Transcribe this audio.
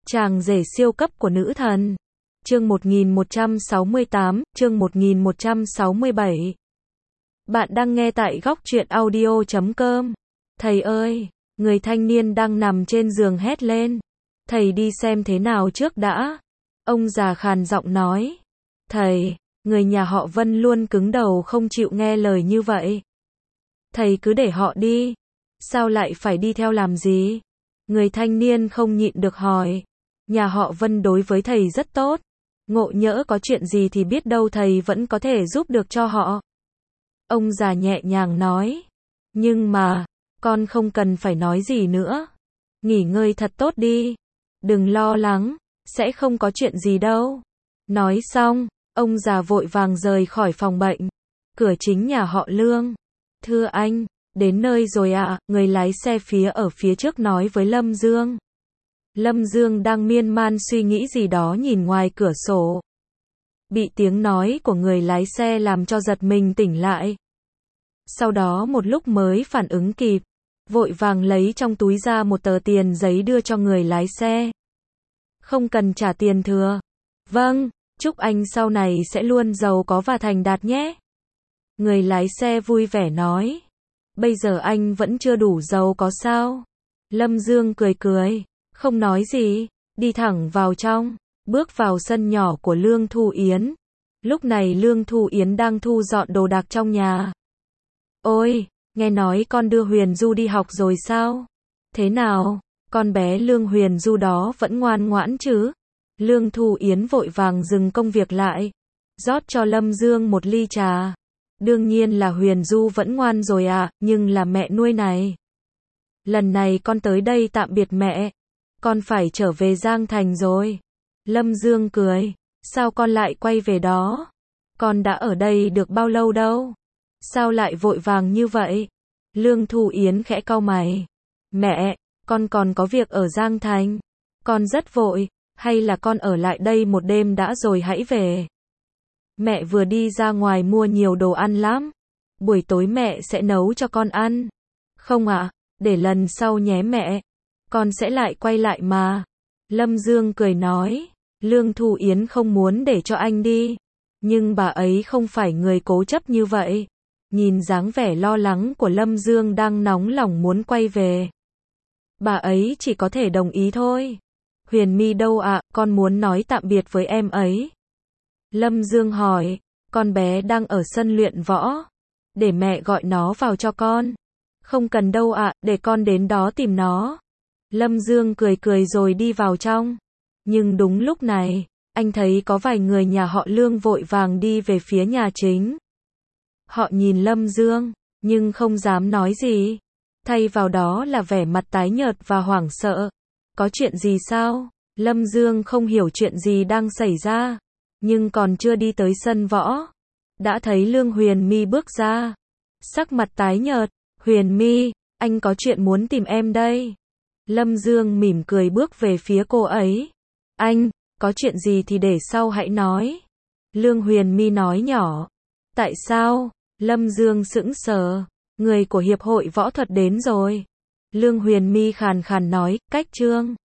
Chàng rể siêu cấp của nữ thần. Chương 1168, chương 1167. Bạn đang nghe tại góc truyện audio.com. Thầy ơi, người thanh niên đang nằm trên giường hét lên. Thầy đi xem thế nào trước đã. Ông già khàn giọng nói. Thầy, người nhà họ Vân luôn cứng đầu không chịu nghe lời như vậy. Thầy cứ để họ đi. Sao lại phải đi theo làm gì? Người thanh niên không nhịn được hỏi. Nhà họ Vân đối với thầy rất tốt. Ngộ nhỡ có chuyện gì thì biết đâu thầy vẫn có thể giúp được cho họ. Ông già nhẹ nhàng nói. Nhưng mà, con không cần phải nói gì nữa. Nghỉ ngơi thật tốt đi. Đừng lo lắng, sẽ không có chuyện gì đâu. Nói xong, ông già vội vàng rời khỏi phòng bệnh. Cửa chính nhà họ Lương. Thưa anh, đến nơi rồi ạ, người lái xe ở phía trước nói với Lâm Dương. Lâm Dương đang miên man suy nghĩ gì đó nhìn ngoài cửa sổ. Bị tiếng nói của người lái xe làm cho giật mình tỉnh lại. Sau đó một lúc mới phản ứng kịp, vội vàng lấy trong túi ra một tờ tiền giấy đưa cho người lái xe. Không cần trả tiền thừa. Vâng, chúc anh sau này sẽ luôn giàu có và thành đạt nhé. Người lái xe vui vẻ nói. Bây giờ anh vẫn chưa đủ giàu có sao? Lâm Dương cười cười, không nói gì, đi thẳng vào trong, bước vào sân nhỏ của Lương Thu Yến. Lúc này Lương Thu Yến đang thu dọn đồ đạc trong nhà. Ôi, nghe nói con đưa Huyền Du đi học rồi sao? Thế nào, con bé Lương Huyền Du đó vẫn ngoan ngoãn chứ? Lương Thu Yến vội vàng dừng công việc lại, rót cho Lâm Dương một ly trà. Đương nhiên là Huyền Du vẫn ngoan rồi ạ, nhưng là mẹ nuôi này. Lần này con tới đây tạm biệt mẹ, con phải trở về Giang Thành rồi. Lâm Dương cười, sao con lại quay về đó? Con đã ở đây được bao lâu đâu? Sao lại vội vàng như vậy? Lương Thu Yến khẽ cau mày. Mẹ, con còn có việc ở Giang Thành. Con rất vội, hay là con ở lại đây một đêm đã rồi hãy về? Mẹ vừa đi ra ngoài mua nhiều đồ ăn lắm. Buổi tối mẹ sẽ nấu cho con ăn. Không ạ, để lần sau nhé mẹ. Con sẽ lại quay lại mà. Lâm Dương cười nói. Lương Thu Yến không muốn để cho anh đi. Nhưng bà ấy không phải người cố chấp như vậy. Nhìn dáng vẻ lo lắng của Lâm Dương đang nóng lòng muốn quay về. Bà ấy chỉ có thể đồng ý thôi. Huyền My đâu ạ, con muốn nói tạm biệt với em ấy. Lâm Dương hỏi, con bé đang ở sân luyện võ. Để mẹ gọi nó vào cho con. Không cần đâu ạ, để con đến đó tìm nó. Lâm Dương cười cười rồi đi vào trong. Nhưng đúng lúc này, anh thấy có vài người nhà họ Lương vội vàng đi về phía nhà chính. Họ nhìn Lâm Dương, nhưng không dám nói gì. Thay vào đó là vẻ mặt tái nhợt và hoảng sợ. Có chuyện gì sao? Lâm Dương không hiểu chuyện gì đang xảy ra. Nhưng còn chưa đi tới sân võ, đã thấy Lương Huyền My bước ra. Sắc mặt tái nhợt. Huyền My, anh có chuyện muốn tìm em đây. Lâm Dương mỉm cười bước về phía cô ấy. Anh, có chuyện gì thì để sau hãy nói. Lương Huyền My nói nhỏ. Tại sao? Lâm Dương sững sờ. Người của Hiệp hội Võ thuật đến rồi. Lương Huyền My khàn khàn nói, cách trương.